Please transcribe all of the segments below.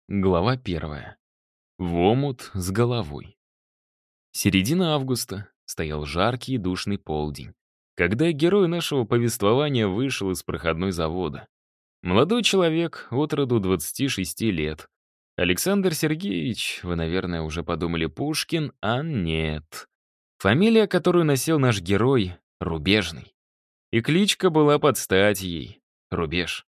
Глава 1. В омут с головой. Середина августа. Стоял жаркий и душный полдень, когда герой нашего повествования вышел из проходной завода. Молодой человек, от роду 26 лет. Александр Сергеевич, вы, наверное, уже подумали Пушкин, а нет. Фамилия, которую носил наш герой, Рубежный. И кличка была под стать ей — Рубеж.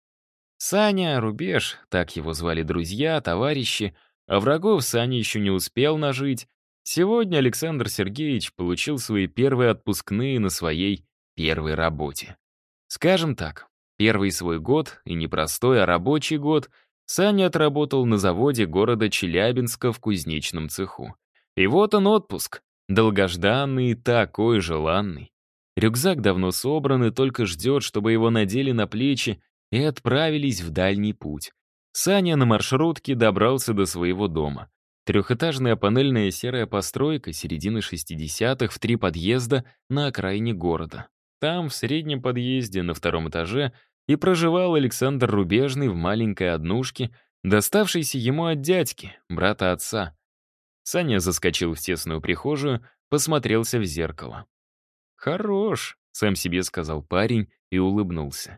Саня, Рубеж, так его звали друзья, товарищи, а врагов Саня еще не успел нажить. Сегодня Александр Сергеевич получил свои первые отпускные на своей первой работе. Скажем так, первый свой год, и не простой, а рабочий год, Саня отработал на заводе города Челябинска в кузнечном цеху. И вот он отпуск, долгожданный и такой желанный. Рюкзак давно собран и только ждет, чтобы его надели на плечи и отправились в дальний путь. Саня на маршрутке добрался до своего дома. Трехэтажная панельная серая постройка середины 60-х в 3 подъезда на окраине города. Там, в среднем подъезде, на 2-м этаже, и проживал Александр Рубежный в маленькой однушке, доставшейся ему от дядьки, брата отца. Саня заскочил в тесную прихожую, посмотрелся в зеркало. «Хорош», — сам себе сказал парень и улыбнулся.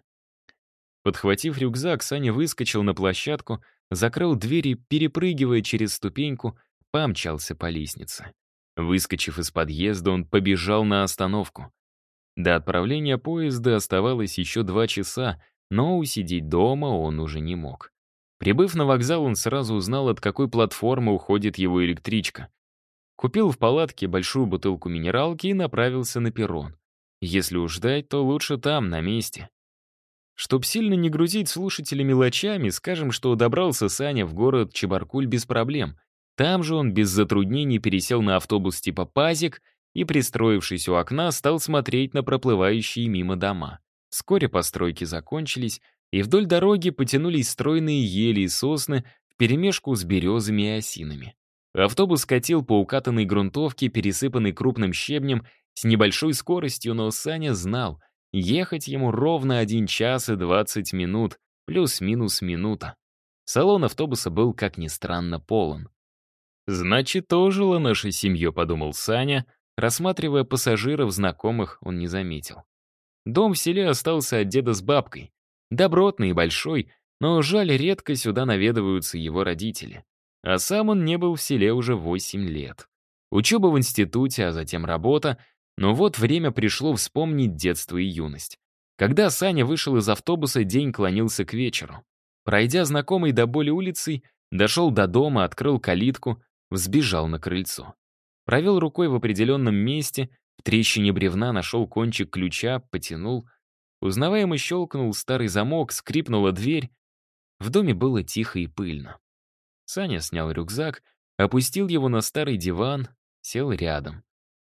Подхватив рюкзак, Саня выскочил на площадку, закрыл дверь и, перепрыгивая через ступеньку, помчался по лестнице. Выскочив из подъезда, он побежал на остановку. До отправления поезда оставалось еще 2 часа, но усидеть дома он уже не мог. Прибыв на вокзал, он сразу узнал, от какой платформы уходит его электричка. Купил в палатке большую бутылку минералки и направился на перрон. Если уж ждать, то лучше там, на месте. Чтоб сильно не грузить слушателя мелочами, скажем, что добрался Саня в город Чебаркуль без проблем. Там же он без затруднений пересел на автобус типа «Пазик» и, пристроившись у окна, стал смотреть на проплывающие мимо дома. Вскоре постройки закончились, и вдоль дороги потянулись стройные ели и сосны вперемешку с березами и осинами. Автобус катил по укатанной грунтовке, пересыпанной крупным щебнем, с небольшой скоростью, но Саня знал — ехать ему ровно 1 час и 20 минут, плюс-минус минута. Салон автобуса был, как ни странно, полон. «Значит, ожила наша семья», — подумал Саня. Рассматривая пассажиров, знакомых он не заметил. Дом в селе остался от деда с бабкой. Добротный и большой, но жаль, редко сюда наведываются его родители. А сам он не был в селе уже 8 лет. Учеба в институте, а затем работа. Но вот время пришло вспомнить детство и юность. Когда Саня вышел из автобуса, день клонился к вечеру. Пройдя знакомой до боли улицей, дошел до дома, открыл калитку, взбежал на крыльцо. Провел рукой в определенном месте, в трещине бревна нашел кончик ключа, потянул. Узнаваемо щелкнул старый замок, скрипнула дверь. В доме было тихо и пыльно. Саня снял рюкзак, опустил его на старый диван, сел рядом.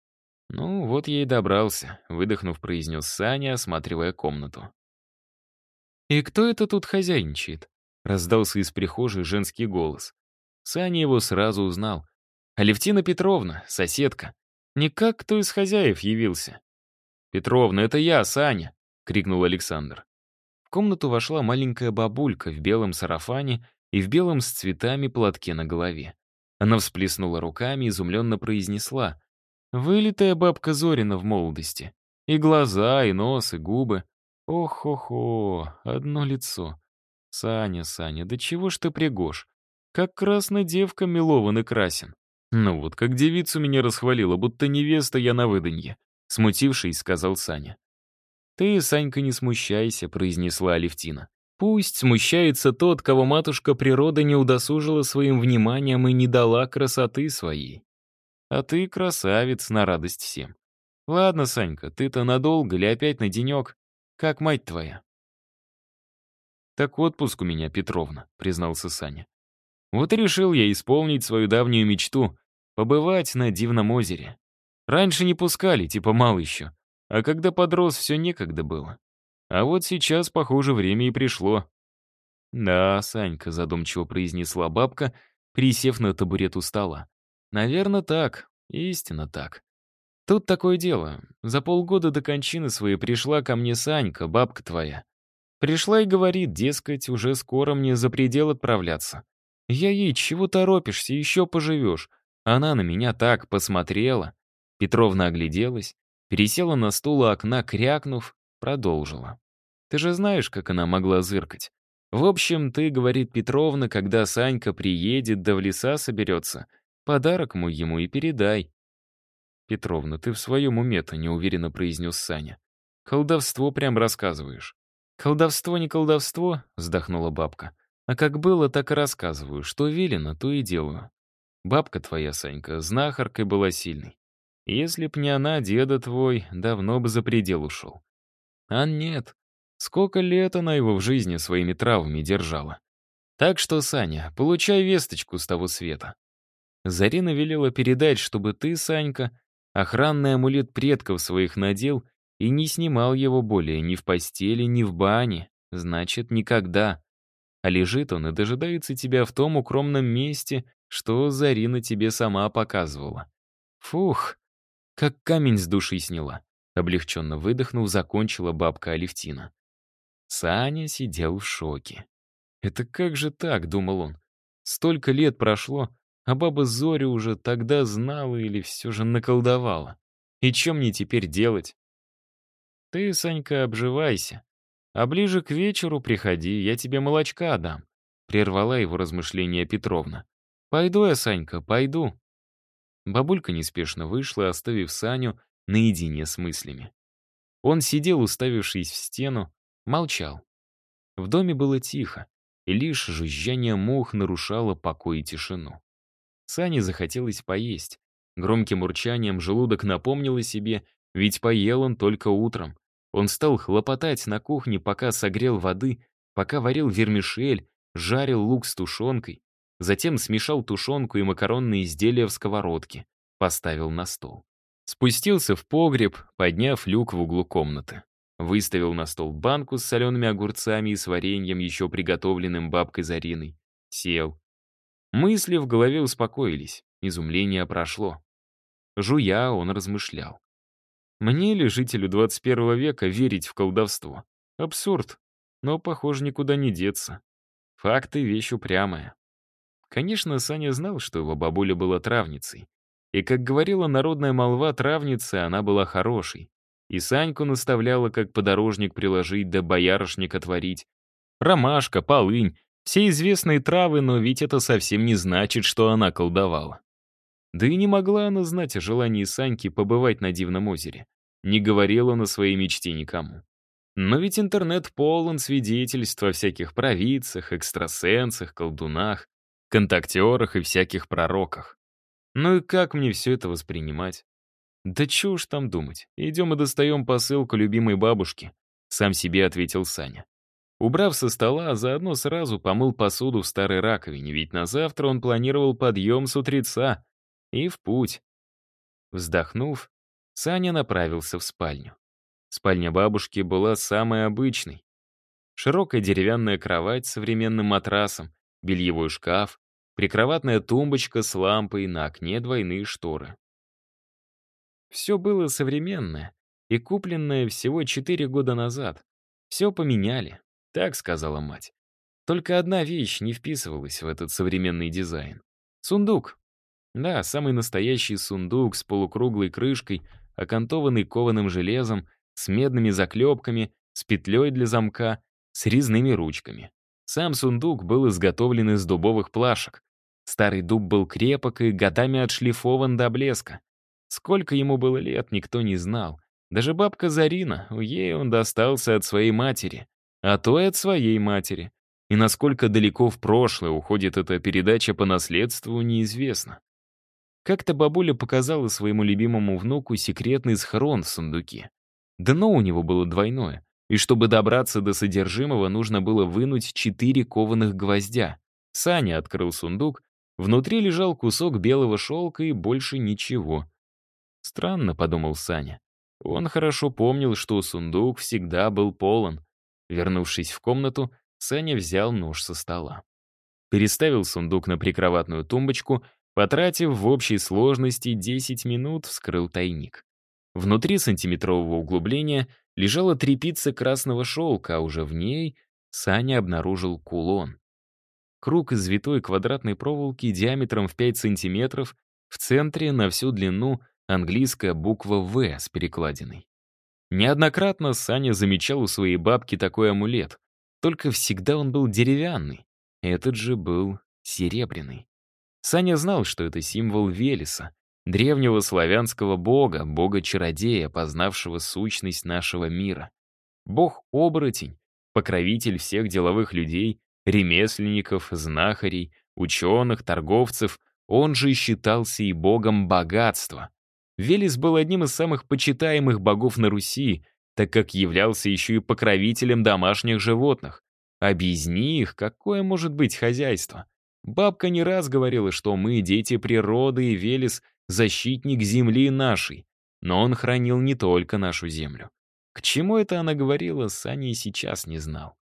«Ну, вот я и добрался», — выдохнув, произнес Саня, осматривая комнату. «И кто это тут хозяйничает?» — раздался из прихожей женский голос. Саня его сразу узнал. «Алевтина Петровна, соседка. Никак кто из хозяев явился». «Петровна, это я, Саня!» — крикнул Александр. В комнату вошла маленькая бабулька в белом сарафане и в белом с цветами платке на голове. Она всплеснула руками и изумленно произнесла: «Вылитая бабка Зорина в молодости. И глаза, и нос, и губы. Ох-хо-хо, одно лицо. Саня, Саня, да чего ж ты пригож? Как красная девка милован и красен. Ну вот, как девицу меня расхвалила, будто невеста я на выданье», — смутившись, сказал Саня. «Ты, Санька, не смущайся», — произнесла Алевтина. «Пусть смущается тот, кого матушка природа не удосужила своим вниманием и не дала красоты своей. А ты красавец на радость всем. Ладно, Санька, ты-то надолго или опять на денек? Как мать твоя?» «Так отпуск у меня, Петровна», — признался Саня. «Вот и решил я исполнить свою давнюю мечту — побывать на Дивном озере. Раньше не пускали, типа мал еще. А когда подрос, все некогда было. А вот сейчас, похоже, время и пришло». «Да, Санька», — задумчиво произнесла бабка, присев на табурет у стола. «Наверное, так. Истинно так. Тут такое дело. За полгода до кончины своей пришла ко мне Санька, бабка твоя. Пришла и говорит, дескать, уже скоро мне за предел отправляться. Я ей: чего торопишься, еще поживешь. Она на меня так посмотрела. Петровна огляделась, пересела на стул у окна, крякнув, продолжила. Ты же знаешь, как она могла зыркать. В общем, ты, говорит Петровна, когда Санька приедет да в леса соберется, подарок мой ему и передай. Петровна, ты в своем уме-то, неуверенно произнес Саня. Колдовство прям рассказываешь. Колдовство не колдовство, вздохнула бабка. А как было, так и рассказываю. Что велено, то и делаю. Бабка твоя, Санька, знахаркой была сильной. Если б не она, деда твой давно бы за предел ушел. А нет. Сколько лет она его в жизни своими травами держала. Так что, Саня, получай весточку с того света. Зарина велела передать, чтобы ты, Санька, охранный амулет предков своих надел и не снимал его более ни в постели, ни в бане. Значит, никогда. А лежит он и дожидается тебя в том укромном месте, что Зарина тебе сама показывала. Фух, как камень с души сняла. Облегченно выдохнув, закончила бабка Алевтина. Саня сидел в шоке. «Это как же так?» — думал он. «Столько лет прошло, а баба Зоря уже тогда знала или все же наколдовала. И чем мне теперь делать?» «Ты, Санька, обживайся. А ближе к вечеру приходи, я тебе молочка дам», — прервала его размышления Петровна. «Пойду я, Санька, пойду». Бабулька неспешно вышла, оставив Саню наедине с мыслями. Он сидел, уставившись в стену, молчал. В доме было тихо, и лишь жужжание мух нарушало покой и тишину. Сане захотелось поесть. Громким урчанием желудок напомнил о себе, ведь поел он только утром. Он стал хлопотать на кухне, пока согрел воды, пока варил вермишель, жарил лук с тушенкой, затем смешал тушенку и макаронные изделия в сковородке, поставил на стол. Спустился в погреб, подняв люк в углу комнаты. Выставил на стол банку с солеными огурцами и с вареньем, еще приготовленным бабкой Зариной. Сел. Мысли в голове успокоились, изумление прошло. Жуя, он размышлял. Мне ли, жителю 21 века, верить в колдовство? Абсурд. Но, похоже, никуда не деться. Факты — вещь упрямая. Конечно, Саня знал, что его бабуля была травницей. И, как говорила народная молва, травница она была хорошей. И Саньку наставляла, как подорожник приложить да боярышник отварить. Ромашка, полынь — все известные травы, но ведь это совсем не значит, что она колдовала. Да и не могла она знать о желании Саньки побывать на Дивном озере. Не говорила он о своей мечте никому. Но ведь интернет полон свидетельств о всяких провидцах, экстрасенсах, колдунах, контактерах и всяких пророках. Ну и как мне все это воспринимать? Да чего уж там думать. Идем и достаем посылку любимой бабушки. Сам себе ответил Саня. Убрав со стола, а заодно сразу помыл посуду в старой раковине, ведь на завтра он планировал подъем с утреца. И в путь. Вздохнув, Саня направился в спальню. Спальня бабушки была самой обычной. Широкая деревянная кровать с современным матрасом, бельевой шкаф, прикроватная тумбочка с лампой, на окне двойные шторы. Все было современное и купленное всего 4 года назад. Все поменяли, так сказала мать. Только одна вещь не вписывалась в этот современный дизайн. Сундук. Да, самый настоящий сундук с полукруглой крышкой, окантованный кованым железом, с медными заклепками, с петлей для замка, с резными ручками. Сам сундук был изготовлен из дубовых плашек. Старый дуб был крепок и годами отшлифован до блеска. Сколько ему было лет, никто не знал. Даже бабка Зарина, ей он достался от своей матери, а то и от своей матери. И насколько далеко в прошлое уходит эта передача по наследству, неизвестно. Как-то бабуля показала своему любимому внуку секретный схрон в сундуке. Дно у него было двойное, и чтобы добраться до содержимого, нужно было вынуть 4 кованых гвоздя. Саня открыл сундук, внутри лежал кусок белого шелка и больше ничего. «Странно», — подумал Саня. Он хорошо помнил, что сундук всегда был полон. Вернувшись в комнату, Саня взял нож со стола. Переставил сундук на прикроватную тумбочку, потратив в общей сложности 10 минут, вскрыл тайник. Внутри сантиметрового углубления лежала тряпица красного шелка, а уже в ней Саня обнаружил кулон. Круг из витой квадратной проволоки диаметром в 5 сантиметров, в центре на всю длину английская буква «В» с перекладиной. Неоднократно Саня замечал у своей бабки такой амулет, только всегда он был деревянный, этот же был серебряный. Саня знал, что это символ Велеса, древнего славянского бога, бога-чародея, познавшего сущность нашего мира. Бог-оборотень, покровитель всех деловых людей, ремесленников, знахарей, ученых, торговцев, он же считался и богом богатства. Велес был одним из самых почитаемых богов на Руси, так как являлся еще и покровителем домашних животных. А без них какое может быть хозяйство? Бабка не раз говорила, что мы дети природы, и Велес — защитник земли нашей. Но он хранил не только нашу землю. К чему это она говорила, Саня и сейчас не знал.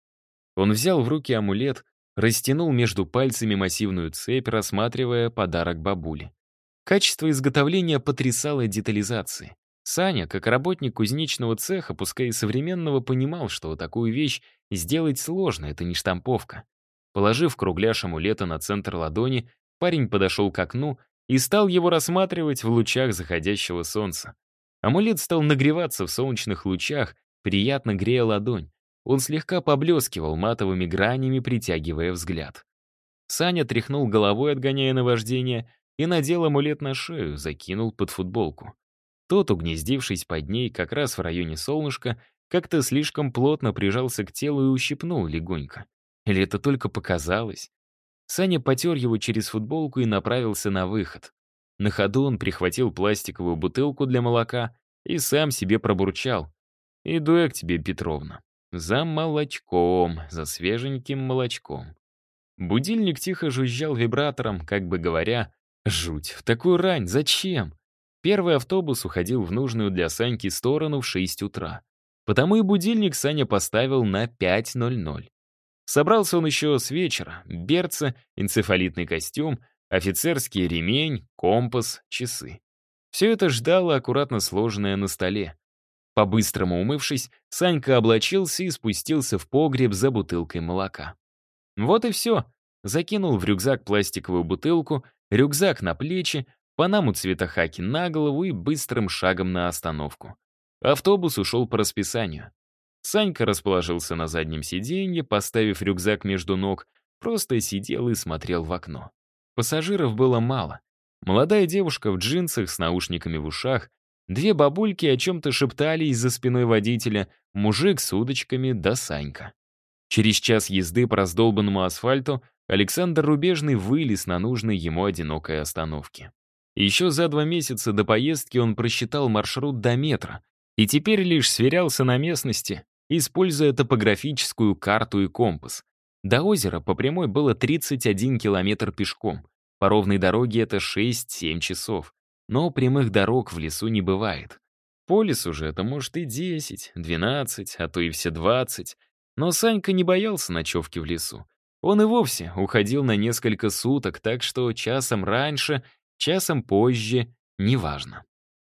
Он взял в руки амулет, растянул между пальцами массивную цепь, рассматривая подарок бабуле. Качество изготовления потрясало детализацией. Саня, как работник кузнечного цеха, пускай и современного, понимал, что такую вещь сделать сложно, это не штамповка. Положив кругляш амулета на центр ладони, парень подошел к окну и стал его рассматривать в лучах заходящего солнца. Амулет стал нагреваться в солнечных лучах, приятно грея ладонь. Он слегка поблескивал матовыми гранями, притягивая взгляд. Саня тряхнул головой, отгоняя наваждение, и надел амулет на шею, закинул под футболку. Тот, угнездившись под ней, как раз в районе солнышка, как-то слишком плотно прижался к телу и ущипнул легонько. Или это только показалось? Саня потер его через футболку и направился на выход. На ходу он прихватил пластиковую бутылку для молока и сам себе пробурчал. «Иду я к тебе, Петровна. За молочком, за свеженьким молочком». Будильник тихо жужжал вибратором, как бы говоря, «Жуть, в такую рань, зачем?» Первый автобус уходил в нужную для Саньки сторону в 6 утра. Потому и будильник Саня поставил на 5:00. Собрался он еще с вечера. Берцы, энцефалитный костюм, офицерский ремень, компас, часы. Все это ждало, аккуратно сложенное на столе. По-быстрому умывшись, Санька облачился и спустился в погреб за бутылкой молока. Вот и все. Закинул в рюкзак пластиковую бутылку, рюкзак на плечи, панаму цвета хаки на голову и быстрым шагом на остановку. Автобус ушел по расписанию. Санька расположился на заднем сиденье, поставив рюкзак между ног, просто сидел и смотрел в окно. Пассажиров было мало. Молодая девушка в джинсах с наушниками в ушах, две бабульки о чем-то шептались за спиной водителя, мужик с удочками да Санька. Через час езды по раздолбанному асфальту Александр Рубежный вылез на нужной ему одинокой остановке. Еще за 2 месяца до поездки он просчитал маршрут до метра и теперь лишь сверялся на местности, используя топографическую карту и компас. До озера по прямой было 31 километр пешком. По ровной дороге это 6-7 часов. Но прямых дорог в лесу не бывает. По лесу же это может и 10, 12, а то и все 20. Но Санька не боялся ночевки в лесу. Он и вовсе уходил на несколько суток, так что часом раньше, часом позже, неважно.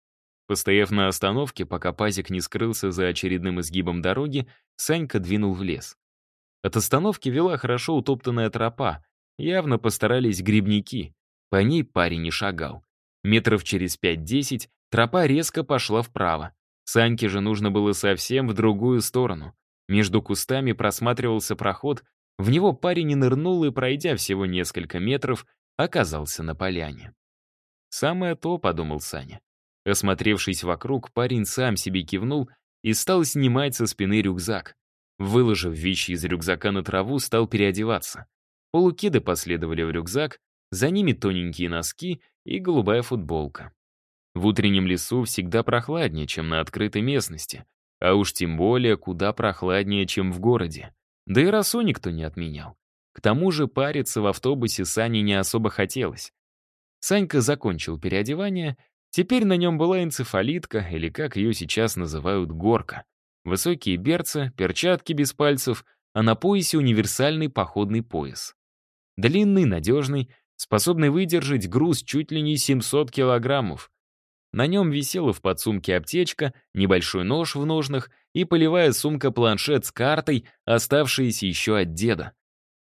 Постояв на остановке, пока пазик не скрылся за очередным изгибом дороги, Санька двинул в лес. От остановки вела хорошо утоптанная тропа. Явно постарались грибники. По ней парень не шагал. Метров через 5-10 тропа резко пошла вправо. Саньке же нужно было совсем в другую сторону. Между кустами просматривался проход, в него парень и нырнул и, пройдя всего несколько метров, оказался на поляне. «Самое то», — подумал Саня. Осмотревшись вокруг, парень сам себе кивнул и стал снимать со спины рюкзак. Выложив вещи из рюкзака на траву, стал переодеваться. Полукеды последовали в рюкзак, за ними тоненькие носки и голубая футболка. В утреннем лесу всегда прохладнее, чем на открытой местности, а уж тем более куда прохладнее, чем в городе. Да и росу никто не отменял. К тому же париться в автобусе Сане не особо хотелось. Санька закончил переодевание. Теперь на нем была энцефалитка, или как ее сейчас называют, горка. Высокие берцы, перчатки без пальцев, а на поясе универсальный походный пояс. Длинный, надежный, способный выдержать груз чуть ли не 700 килограммов. На нем висела в подсумке аптечка, небольшой нож в ножнах и полевая сумка-планшет с картой, оставшаяся еще от деда.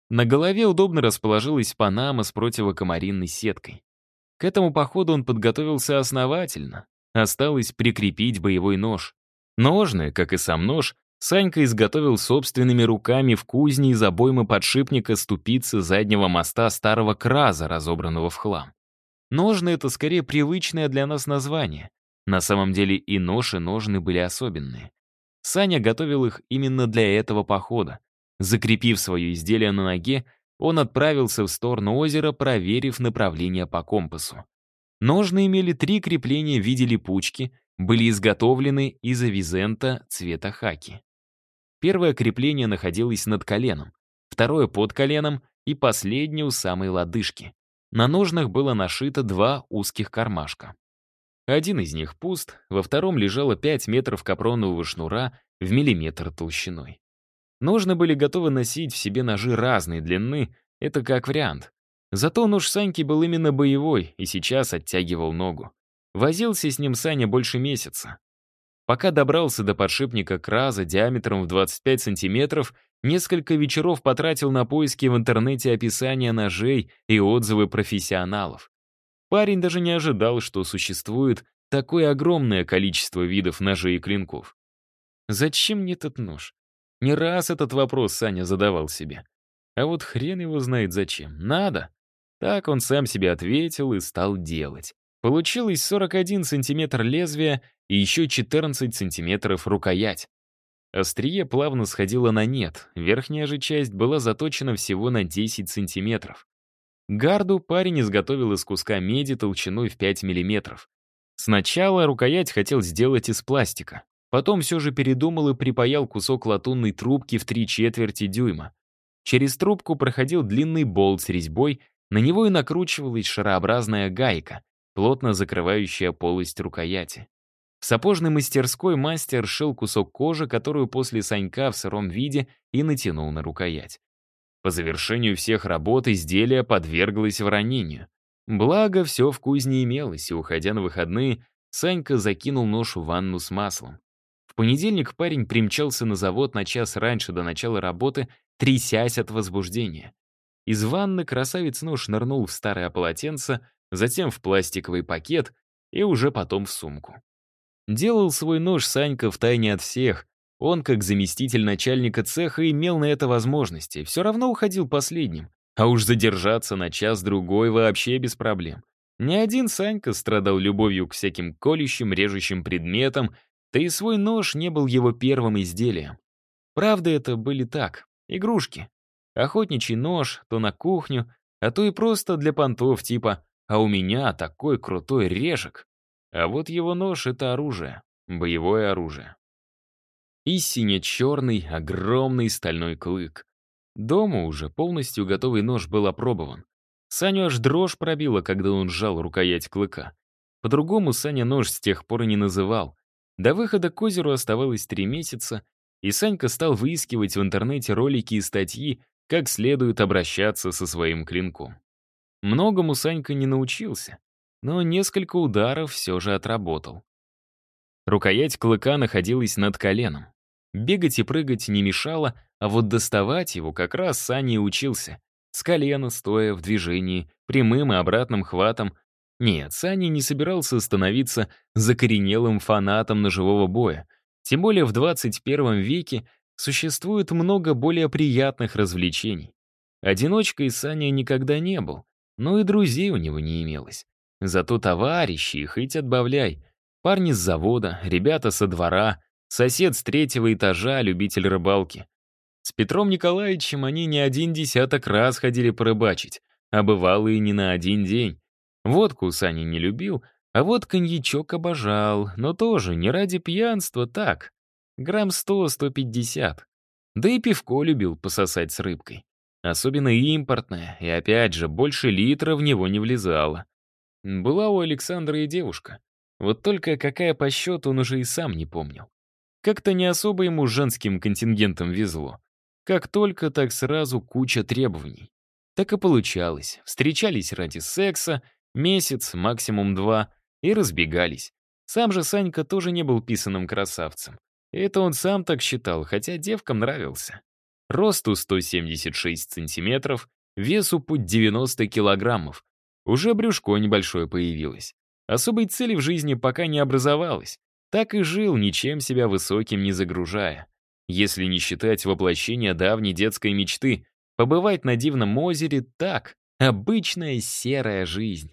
На голове удобно расположилась панама с противокомаринной сеткой. К этому походу он подготовился основательно. Осталось прикрепить боевой нож. Ножны, как и сам нож, Санька изготовил собственными руками в кузне из обоймы подшипника ступицы заднего моста старого КрАЗа, разобранного в хлам. Ножны — это скорее привычное для нас название. На самом деле и нож, и ножны были особенные. Саня готовил их именно для этого похода. Закрепив свое изделие на ноге, он отправился в сторону озера, проверив направление по компасу. Ножны имели 3 крепления в виде липучки, были изготовлены из авизента цвета хаки. Первое крепление находилось над коленом, второе под коленом и последнее у самой лодыжки. На ножнах было нашито 2 узких кармашка. Один из них пуст, во втором лежало 5 метров капронового шнура в миллиметр толщиной. Ножны были готовы носить в себе ножи разной длины, это как вариант. Зато нож Саньки был именно боевой и сейчас оттягивал ногу. Возился с ним Саня больше месяца. Пока добрался до подшипника КрАЗа диаметром в 25 сантиметров, несколько вечеров потратил на поиски в интернете описания ножей и отзывы профессионалов. Парень даже не ожидал, что существует такое огромное количество видов ножей и клинков. Зачем мне этот нож? Не раз этот вопрос Саня задавал себе. А вот хрен его знает зачем. Надо. Так он сам себе ответил и стал делать. Получилось 41 сантиметр лезвия и еще 14 сантиметров рукоять. Острие плавно сходило на нет, верхняя же часть была заточена всего на 10 сантиметров. Гарду парень изготовил из куска меди толщиной в 5 миллиметров. Сначала рукоять хотел сделать из пластика. Потом все же передумал и припаял кусок латунной трубки в 3/4 дюйма. Через трубку проходил длинный болт с резьбой, на него и накручивалась шарообразная гайка, плотно закрывающая полость рукояти. В сапожной мастерской мастер шил кусок кожи, которую после Санька в сыром виде и натянул на рукоять. По завершению всех работ изделие подверглось воронению. Благо, все в кузне имелось, и, уходя на выходные, Санька закинул нож в ванну с маслом. В понедельник парень примчался на завод на час раньше до начала работы, трясясь от возбуждения. Из ванны красавец-нож нырнул в старое полотенце, затем в пластиковый пакет и уже потом в сумку. Делал свой нож Санька втайне от всех. Он, как заместитель начальника цеха, имел на это возможности, все равно уходил последним. А уж задержаться на час-другой вообще без проблем. Ни один Санька страдал любовью к всяким колющим, режущим предметам, да и свой нож не был его первым изделием. Правда, это были так, игрушки. Охотничий нож, то на кухню, а то и просто для понтов, типа «а у меня такой крутой режек». А вот его нож — это оружие, боевое оружие. И сине-черный, огромный стальной клык. Дома уже полностью готовый нож был опробован. Саню аж дрожь пробила, когда он сжал рукоять клыка. По-другому Саня нож с тех пор и не называл. До выхода к озеру оставалось 3 месяца, и Санька стал выискивать в интернете ролики и статьи, как следует обращаться со своим клинком. Многому Санька не научился, но несколько ударов все же отработал. Рукоять клыка находилась над коленом. Бегать и прыгать не мешало, а вот доставать его как раз Саня и учился. С колена, стоя в движении, прямым и обратным хватом. Нет, Саня не собирался становиться закоренелым фанатом ножевого боя. Тем более в 21 веке существует много более приятных развлечений. Одиночкой Саня никогда не был, но и друзей у него не имелось. Зато товарищи, хоть отбавляй. Парни с завода, ребята со двора, сосед с 3-го этажа, любитель рыбалки. С Петром Николаевичем они не 1 десяток раз ходили порыбачить, а бывало и не на 1 день. Водку Саня не любил, а вот коньячок обожал, но тоже не ради пьянства, так. Грамм 100-150. Да и пивко любил пососать с рыбкой. Особенно импортное, и опять же, больше литра в него не влезало. Была у Александра и девушка. Вот только какая по счету, он уже и сам не помнил. Как-то не особо ему с женским контингентом везло. Как только, так сразу куча требований. Так и получалось. Встречались ради секса, месяц, максимум 2, и разбегались. Сам же Санька тоже не был писаным красавцем. Это он сам так считал, хотя девкам нравился. Росту 176 сантиметров, весу путь 90 килограммов. Уже брюшко небольшое появилось. Особой цели в жизни пока не образовалось. Так и жил, ничем себя высоким не загружая. Если не считать воплощения давней детской мечты, побывать на дивном озере — так, обычная серая жизнь.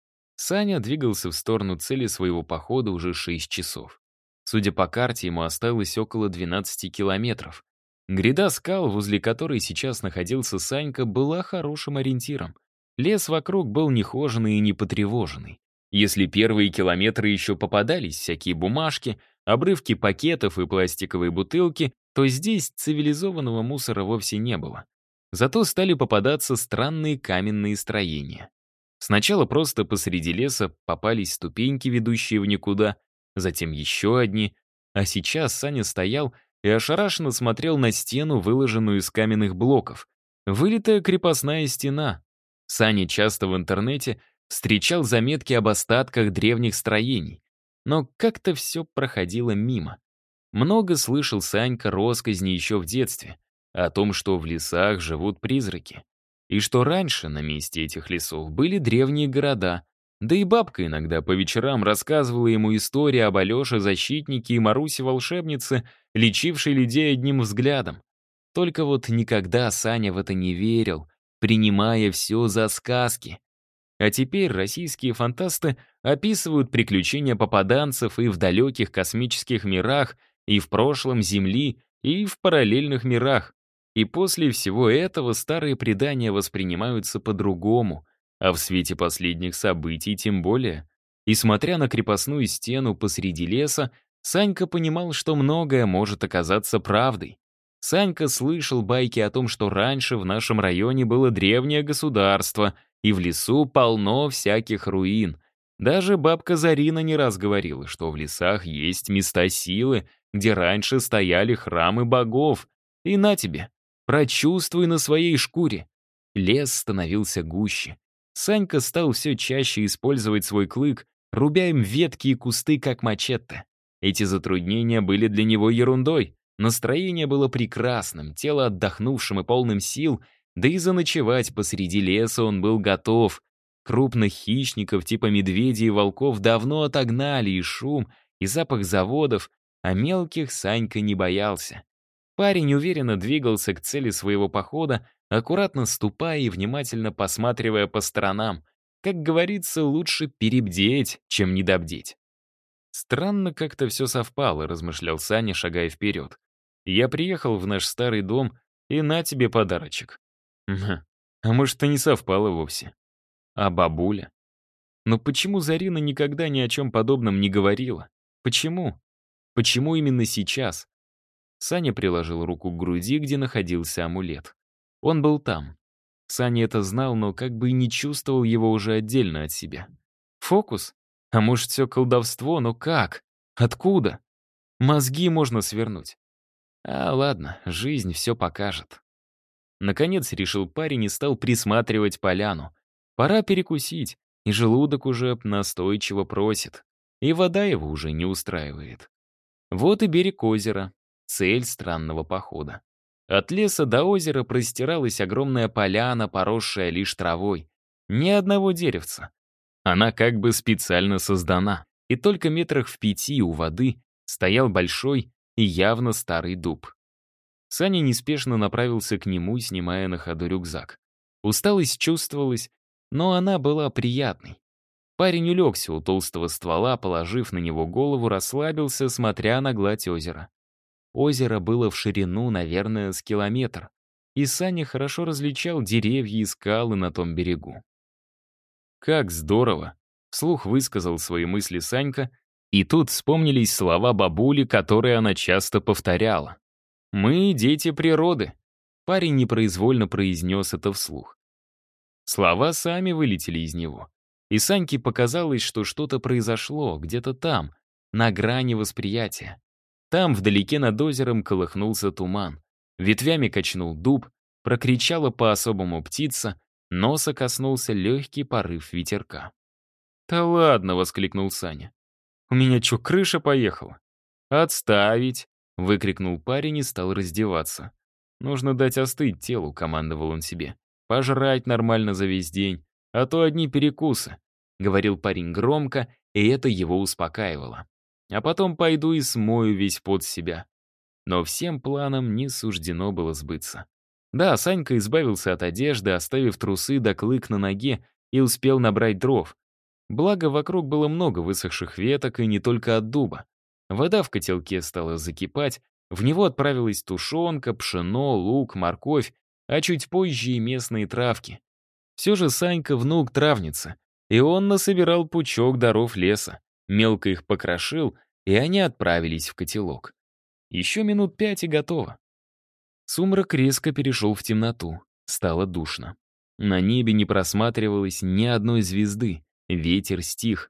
Саня двигался в сторону цели своего похода уже 6 часов. Судя по карте, ему осталось около 12 километров. Гряда скал, возле которой сейчас находился Санька, была хорошим ориентиром. Лес вокруг был нехоженный и не потревоженный. Если первые километры еще попадались всякие бумажки, обрывки пакетов и пластиковые бутылки, то здесь цивилизованного мусора вовсе не было. Зато стали попадаться странные каменные строения. Сначала просто посреди леса попались ступеньки, ведущие в никуда, затем еще одни, а сейчас Саня стоял и ошарашенно смотрел на стену, выложенную из каменных блоков. Вылитая крепостная стена. Саня часто в интернете встречал заметки об остатках древних строений, но как-то все проходило мимо. Много слышал Санька россказни еще в детстве о том, что в лесах живут призраки. И что раньше на месте этих лесов были древние города. Да и бабка иногда по вечерам рассказывала ему истории об Алёше-защитнике и Марусе-волшебнице, лечившей людей одним взглядом. Только вот никогда Саня в это не верил, принимая все за сказки. А теперь российские фантасты описывают приключения попаданцев и в далеких космических мирах, и в прошлом Земли, и в параллельных мирах. И после всего этого старые предания воспринимаются по-другому, а в свете последних событий тем более. И смотря на крепостную стену посреди леса, Санька понимал, что многое может оказаться правдой. Санька слышал байки о том, что раньше в нашем районе было древнее государство, и в лесу полно всяких руин. Даже бабка Зарина не раз говорила, что в лесах есть места силы, где раньше стояли храмы богов. И на тебе, прочувствуй на своей шкуре. Лес становился гуще. Санька стал все чаще использовать свой клык, рубя им ветки и кусты, как мачете. Эти затруднения были для него ерундой. Настроение было прекрасным, тело отдохнувшим и полным сил, да и заночевать посреди леса он был готов. Крупных хищников типа медведей и волков давно отогнали и шум, и запах заводов, а мелких Санька не боялся. Парень уверенно двигался к цели своего похода, аккуратно ступая и внимательно посматривая по сторонам. Как говорится, лучше перебдеть, чем недобдеть. «Странно как-то все совпало», — размышлял Саня, шагая вперед. «Я приехал в наш старый дом, и на тебе подарочек». А может, и не совпало вовсе. А бабуля? Но почему Зарина никогда ни о чем подобном не говорила? Почему? Почему именно сейчас? Саня приложил руку к груди, где находился амулет. Он был там. Саня это знал, но как бы и не чувствовал его уже отдельно от себя. Фокус? А может, все колдовство, но как? Откуда? Мозги можно свернуть. А ладно, жизнь все покажет. Наконец решил парень и стал присматривать поляну. Пора перекусить, и желудок уже настойчиво просит. И вода его уже не устраивает. Вот и берег озера, цель странного похода. От леса до озера простиралась огромная поляна, поросшая лишь травой. Ни одного деревца. Она как бы специально создана. И только метрах в 5 у воды стоял большой и явно старый дуб. Саня неспешно направился к нему, снимая на ходу рюкзак. Усталость чувствовалась, но она была приятной. Парень улегся у толстого ствола, положив на него голову, расслабился, смотря на гладь озера. Озеро было в ширину, наверное, с километр, и Саня хорошо различал деревья и скалы на том берегу. «Как здорово!» — вслух высказал свои мысли Санька, и тут вспомнились слова бабули, которые она часто повторяла. «Мы — дети природы». Парень непроизвольно произнес это вслух. Слова сами вылетели из него. И Саньке показалось, что что-то произошло где-то там, на грани восприятия. Там, вдалеке над озером, колыхнулся туман. Ветвями качнул дуб, прокричала по-особому птица, носа коснулся легкий порыв ветерка. «Да ладно!» — воскликнул Саня. «У меня чё, крыша поехала?» «Отставить!» — выкрикнул парень и стал раздеваться. Нужно дать остыть телу, командовал он себе. Пожрать нормально за весь день, а то одни перекусы. Говорил парень громко, и это его успокаивало. А потом пойду и смою весь пот с себя. Но всем планам не суждено было сбыться. Да, Санька избавился от одежды, оставив трусы да клык на ноге, и успел набрать дров. Благо, вокруг было много высохших веток, и не только от дуба. Вода в котелке стала закипать, в него отправилась тушенка, пшено, лук, морковь, а чуть позже и местные травки. Все же Санька внук травницы, и он насобирал пучок даров леса, мелко их покрошил, и они отправились в котелок. Еще минут 5 и готово. Сумрак резко перешел в темноту, стало душно. На небе не просматривалось ни одной звезды, ветер стих.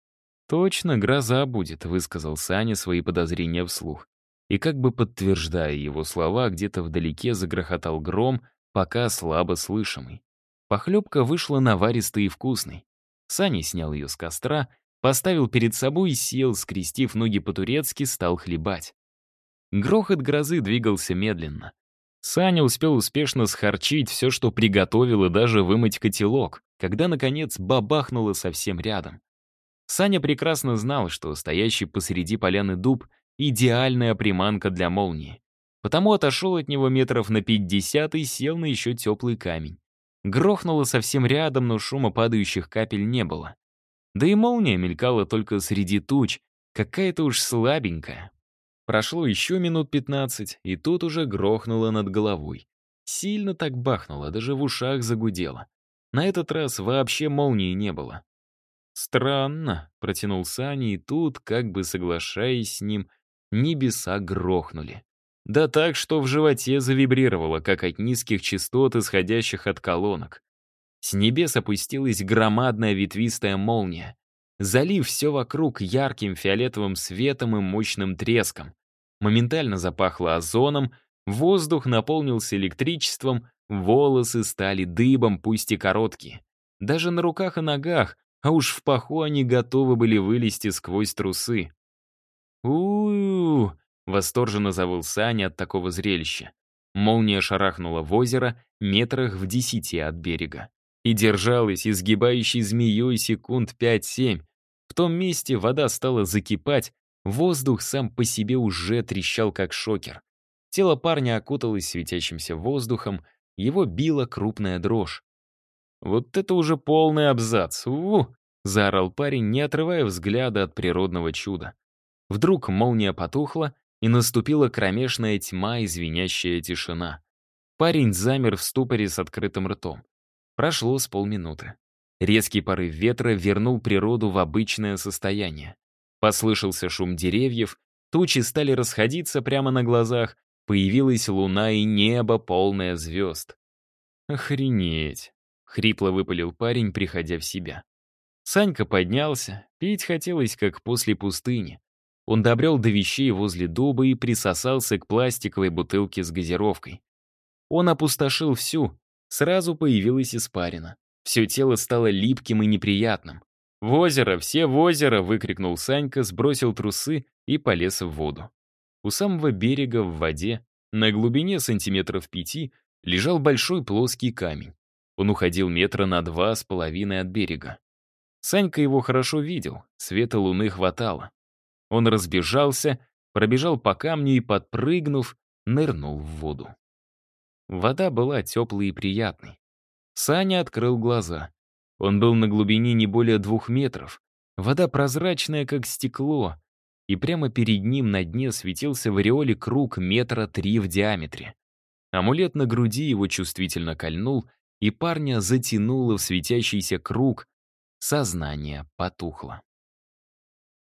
«Точно гроза будет», — высказал Саня свои подозрения вслух. И как бы подтверждая его слова, где-то вдалеке загрохотал гром, пока слабо слышимый. Похлебка вышла наваристой и вкусной. Саня снял ее с костра, поставил перед собой и сел, скрестив ноги по-турецки, стал хлебать. Грохот грозы двигался медленно. Саня успел успешно схарчить все, что приготовил, и даже вымыть котелок, когда, наконец, бабахнуло совсем рядом. Саня прекрасно знал, что стоящий посреди поляны дуб — идеальная приманка для молнии. Потому отошел от него метров на 50 и сел на еще теплый камень. Грохнуло совсем рядом, но шума падающих капель не было. Да и молния мелькала только среди туч, какая-то уж слабенькая. Прошло еще минут 15, и тут уже грохнуло над головой. Сильно так бахнуло, даже в ушах загудело. На этот раз вообще молнии не было. «Странно», — протянул Саня, и тут, как бы соглашаясь с ним, небеса грохнули. Да так, что в животе завибрировало, как от низких частот, исходящих от колонок. С небес опустилась громадная ветвистая молния, залив все вокруг ярким фиолетовым светом и мощным треском. Моментально запахло озоном, воздух наполнился электричеством, волосы стали дыбом, пусть и короткие. Даже на руках и ногах, а уж в паху они готовы были вылезти сквозь трусы. у восторженно завыл Саня от такого зрелища. Молния шарахнула в озеро метрах в 10 от берега и держалась изгибающей змеей секунд 5-7. В том месте вода стала закипать, воздух сам по себе уже трещал, как шокер. Тело парня окуталось светящимся воздухом, его била крупная дрожь. «Вот это уже полный абзац! Заорал парень, не отрывая взгляда от природного чуда. Вдруг молния потухла, и наступила кромешная тьма и звенящая тишина. Парень замер в ступоре с открытым ртом. Прошло с полминуты. Резкий порыв ветра вернул природу в обычное состояние. Послышался шум деревьев, тучи стали расходиться прямо на глазах, появилась луна и небо, полное звезд. «Охренеть!» — хрипло выпалил парень, приходя в себя. Санька поднялся, пить хотелось, как после пустыни. Он добрел до вещей возле дуба и присосался к пластиковой бутылке с газировкой. Он опустошил всю, сразу появилась испарина. Все тело стало липким и неприятным. «В озеро, все в озеро!» — выкрикнул Санька, сбросил трусы и полез в воду. У самого берега в воде, на глубине сантиметров 5, лежал большой плоский камень. Он уходил метра на 2,5 от берега. Санька его хорошо видел, света луны хватало. Он разбежался, пробежал по камню и, подпрыгнув, нырнул в воду. Вода была теплой и приятной. Саня открыл глаза. Он был на глубине не более 2 метров. Вода прозрачная, как стекло, и прямо перед ним на дне светился в ореоле круг 3 метра в диаметре. Амулет на груди его чувствительно кольнул, и парня затянуло в светящийся круг. Сознание потухло.